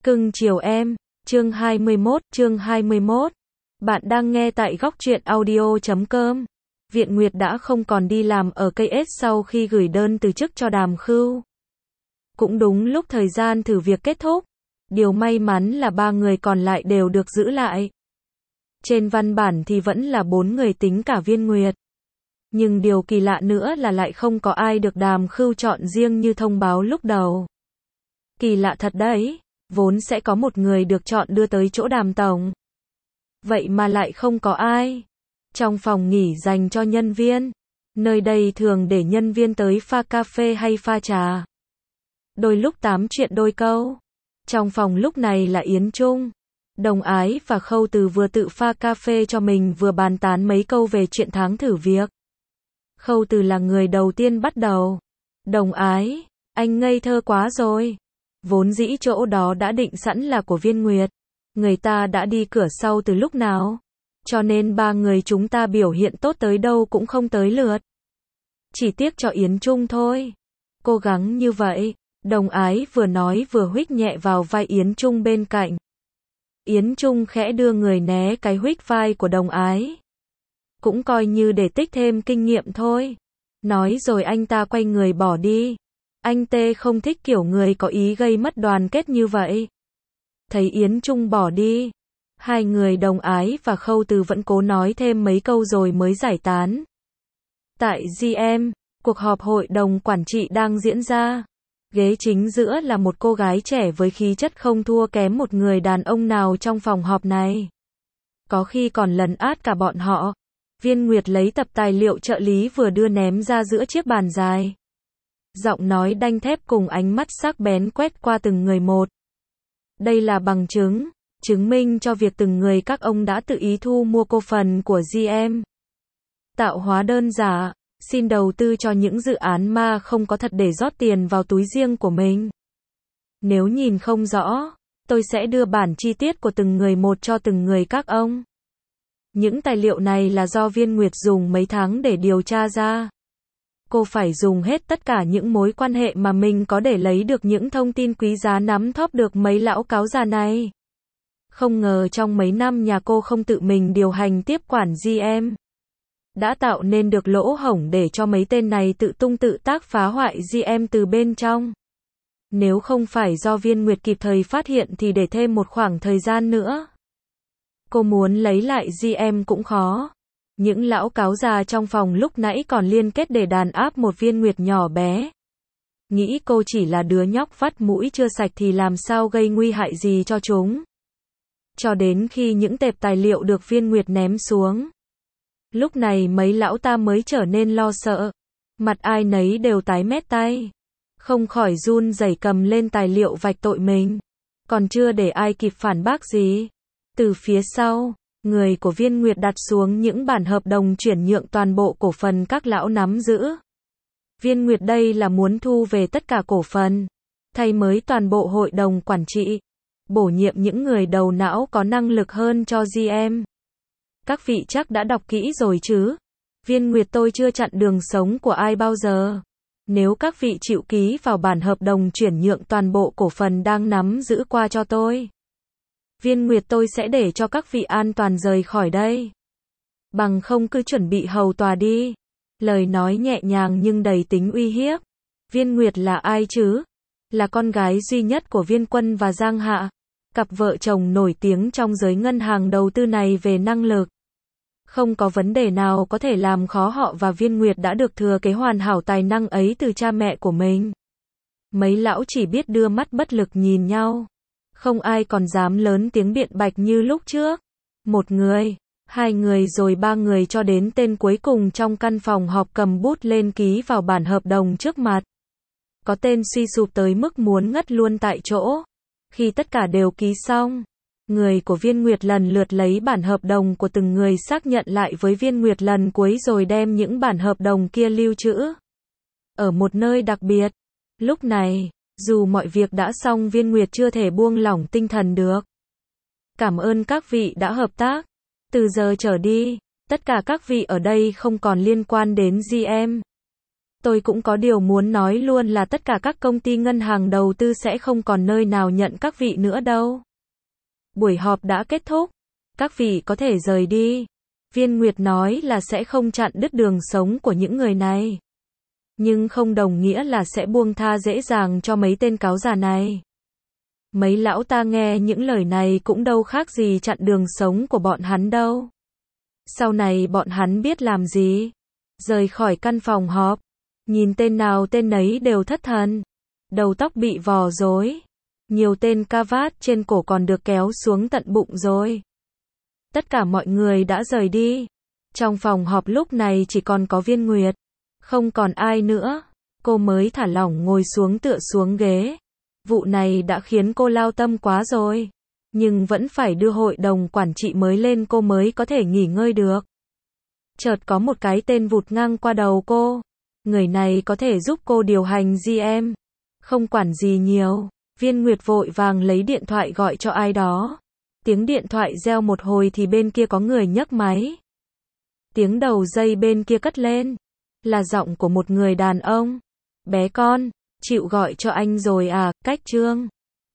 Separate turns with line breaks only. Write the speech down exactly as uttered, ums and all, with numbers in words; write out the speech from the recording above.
Cưng chiều em, chương hai mươi mốt, chương hai mươi mốt. Bạn đang nghe tại góc truyện audio chấm com. Viện Nguyệt đã không còn đi làm ở cây ét sau khi gửi đơn từ chức cho Đàm Khưu. Cũng đúng lúc thời gian thử việc kết thúc. Điều may mắn là ba người còn lại đều được giữ lại. Trên văn bản thì vẫn là bốn người tính cả Viên Nguyệt. Nhưng điều kỳ lạ nữa là lại không có ai được Đàm Khưu chọn riêng như thông báo lúc đầu. Kỳ lạ thật đấy, vốn sẽ có một người được chọn đưa tới chỗ Đàm tổng. Vậy mà lại không có ai. Trong phòng nghỉ dành cho nhân viên, nơi đây thường để nhân viên tới pha cà phê hay pha trà. Đôi lúc tám chuyện đôi câu. Trong phòng lúc này là Yến Trung, Đồng Ái và Khâu Từ vừa tự pha cà phê cho mình vừa bàn tán mấy câu về chuyện tháng thử việc. Khâu Từ là người đầu tiên bắt đầu. Đồng Ái, anh ngây thơ quá rồi. Vốn dĩ chỗ đó đã định sẵn là của Viên Nguyệt. Người ta đã đi cửa sau từ lúc nào. Cho nên ba người chúng ta biểu hiện tốt tới đâu cũng không tới lượt. Chỉ tiếc cho Yến Trung thôi. Cố gắng như vậy. Đồng Ái vừa nói vừa huých nhẹ vào vai Yến Trung bên cạnh. Yến Trung khẽ đưa người né cái huých vai của Đồng Ái. Cũng coi như để tích thêm kinh nghiệm thôi. Nói rồi anh ta quay người bỏ đi. Anh tê không thích kiểu người có ý gây mất đoàn kết như vậy. Thấy Yến Trung bỏ đi, hai người Đồng Ái và Khâu Từ vẫn cố nói thêm mấy câu rồi mới giải tán. Tại giê em, cuộc họp hội đồng quản trị đang diễn ra. Ghế chính giữa là một cô gái trẻ với khí chất không thua kém một người đàn ông nào trong phòng họp này. Có khi còn lấn át cả bọn họ. Viên Nguyệt lấy tập tài liệu trợ lý vừa đưa ném ra giữa chiếc bàn dài. Giọng nói đanh thép cùng ánh mắt sắc bén quét qua từng người một. Đây là bằng chứng, chứng minh cho việc từng người các ông đã tự ý thu mua cổ phần của giê em. Tạo hóa đơn giả, xin đầu tư cho những dự án ma không có thật để rót tiền vào túi riêng của mình. Nếu nhìn không rõ, tôi sẽ đưa bản chi tiết của từng người một cho từng người các ông. Những tài liệu này là do Viên Nguyệt dùng mấy tháng để điều tra ra. Cô phải dùng hết tất cả những mối quan hệ mà mình có để lấy được những thông tin quý giá nắm thóp được mấy lão cáo già này. Không ngờ trong mấy năm nhà cô không tự mình điều hành tiếp quản giê em. Đã tạo nên được lỗ hổng để cho mấy tên này tự tung tự tác phá hoại giê em từ bên trong. Nếu không phải do Viên Nguyệt kịp thời phát hiện thì để thêm một khoảng thời gian nữa. Cô muốn lấy lại giê em cũng khó. Những lão cáo già trong phòng lúc nãy còn liên kết để đàn áp một Viên Nguyệt nhỏ bé. Nghĩ cô chỉ là đứa nhóc vắt mũi chưa sạch thì làm sao gây nguy hại gì cho chúng. Cho đến khi những tệp tài liệu được Viên Nguyệt ném xuống. Lúc này mấy lão ta mới trở nên lo sợ. Mặt ai nấy đều tái mét tay. Không khỏi run rẩy cầm lên tài liệu vạch tội mình. Còn chưa để ai kịp phản bác gì. Từ phía sau, người của Viên Nguyệt đặt xuống những bản hợp đồng chuyển nhượng toàn bộ cổ phần các lão nắm giữ. Viên Nguyệt đây là muốn thu về tất cả cổ phần, thay mới toàn bộ hội đồng quản trị, bổ nhiệm những người đầu não có năng lực hơn cho giê em. Các vị chắc đã đọc kỹ rồi chứ? Viên Nguyệt tôi chưa chặn đường sống của ai bao giờ. Nếu các vị chịu ký vào bản hợp đồng chuyển nhượng toàn bộ cổ phần đang nắm giữ qua cho tôi, Viên Nguyệt tôi sẽ để cho các vị an toàn rời khỏi đây. Bằng không cứ chuẩn bị hầu tòa đi. Lời nói nhẹ nhàng nhưng đầy tính uy hiếp. Viên Nguyệt là ai chứ? Là con gái duy nhất của Viên Quân và Giang Hạ. Cặp vợ chồng nổi tiếng trong giới ngân hàng đầu tư này về năng lực. Không có vấn đề nào có thể làm khó họ và Viên Nguyệt đã được thừa kế hoàn hảo tài năng ấy từ cha mẹ của mình. Mấy lão chỉ biết đưa mắt bất lực nhìn nhau. Không ai còn dám lớn tiếng biện bạch như lúc trước. Một người, hai người rồi ba người cho đến tên cuối cùng trong căn phòng họp cầm bút lên ký vào bản hợp đồng trước mặt. Có tên suy sụp tới mức muốn ngất luôn tại chỗ. Khi tất cả đều ký xong, người của Viên Nguyệt lần lượt lấy bản hợp đồng của từng người xác nhận lại với Viên Nguyệt lần cuối rồi đem những bản hợp đồng kia lưu trữ ở một nơi đặc biệt. Lúc này, dù mọi việc đã xong Viên Nguyệt chưa thể buông lỏng tinh thần được. Cảm ơn các vị đã hợp tác. Từ giờ trở đi, tất cả các vị ở đây không còn liên quan đến giê em. Tôi cũng có điều muốn nói luôn là tất cả các công ty ngân hàng đầu tư sẽ không còn nơi nào nhận các vị nữa đâu. Buổi họp đã kết thúc. Các vị có thể rời đi. Viên Nguyệt nói là sẽ không chặn đứt đường sống của những người này. Nhưng không đồng nghĩa là sẽ buông tha dễ dàng cho mấy tên cáo già này. Mấy lão ta nghe những lời này cũng đâu khác gì chặn đường sống của bọn hắn đâu. Sau này bọn hắn biết làm gì? Rời khỏi căn phòng họp. Nhìn tên nào tên nấy đều thất thần. Đầu tóc bị vò rối. Nhiều tên ca vát trên cổ còn được kéo xuống tận bụng rồi. Tất cả mọi người đã rời đi. Trong phòng họp lúc này chỉ còn có Viên Nguyệt. Không còn ai nữa. Cô mới thả lỏng ngồi xuống tựa xuống ghế. Vụ này đã khiến cô lao tâm quá rồi. Nhưng vẫn phải đưa hội đồng quản trị mới lên cô mới có thể nghỉ ngơi được. Chợt có một cái tên vụt ngang qua đầu cô. Người này có thể giúp cô điều hành giê em. Không quản gì nhiều. Viên Nguyệt vội vàng lấy điện thoại gọi cho ai đó. Tiếng điện thoại reo một hồi thì bên kia có người nhấc máy. Tiếng đầu dây bên kia cất lên. Là giọng của một người đàn ông. Bé con, chịu gọi cho anh rồi à, Cách Trương.